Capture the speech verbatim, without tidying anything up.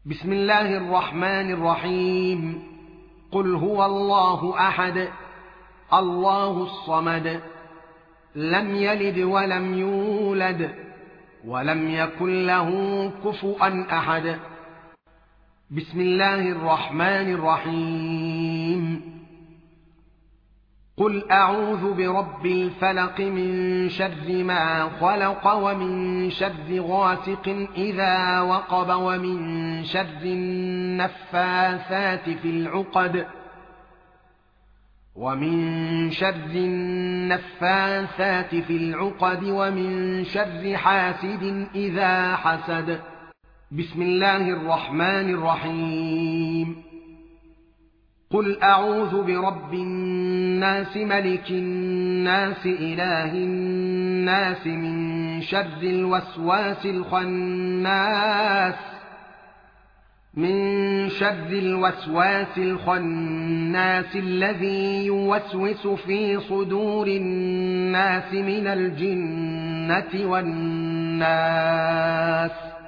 بسم الله الرحمن الرحيم قل هو الله أحد الله الصمد لم يلد ولم يولد ولم يكن له كفوا أحد بسم الله الرحمن الرحيم قل أعوذ برب الفلق من شر ما خلق ومن شر غاسق إذا وقب ومن شر النفاثات في العقد ومن شر النفاثات في العقد ومن شر حاسد إذا حسد بسم الله الرحمن الرحيم قل أعوذ برب الناس ملك الناس إله الناس من شر الوسواس الخناس من شر الوسواس الخناس الذي يوسوس في صدور الناس من الجنة والناس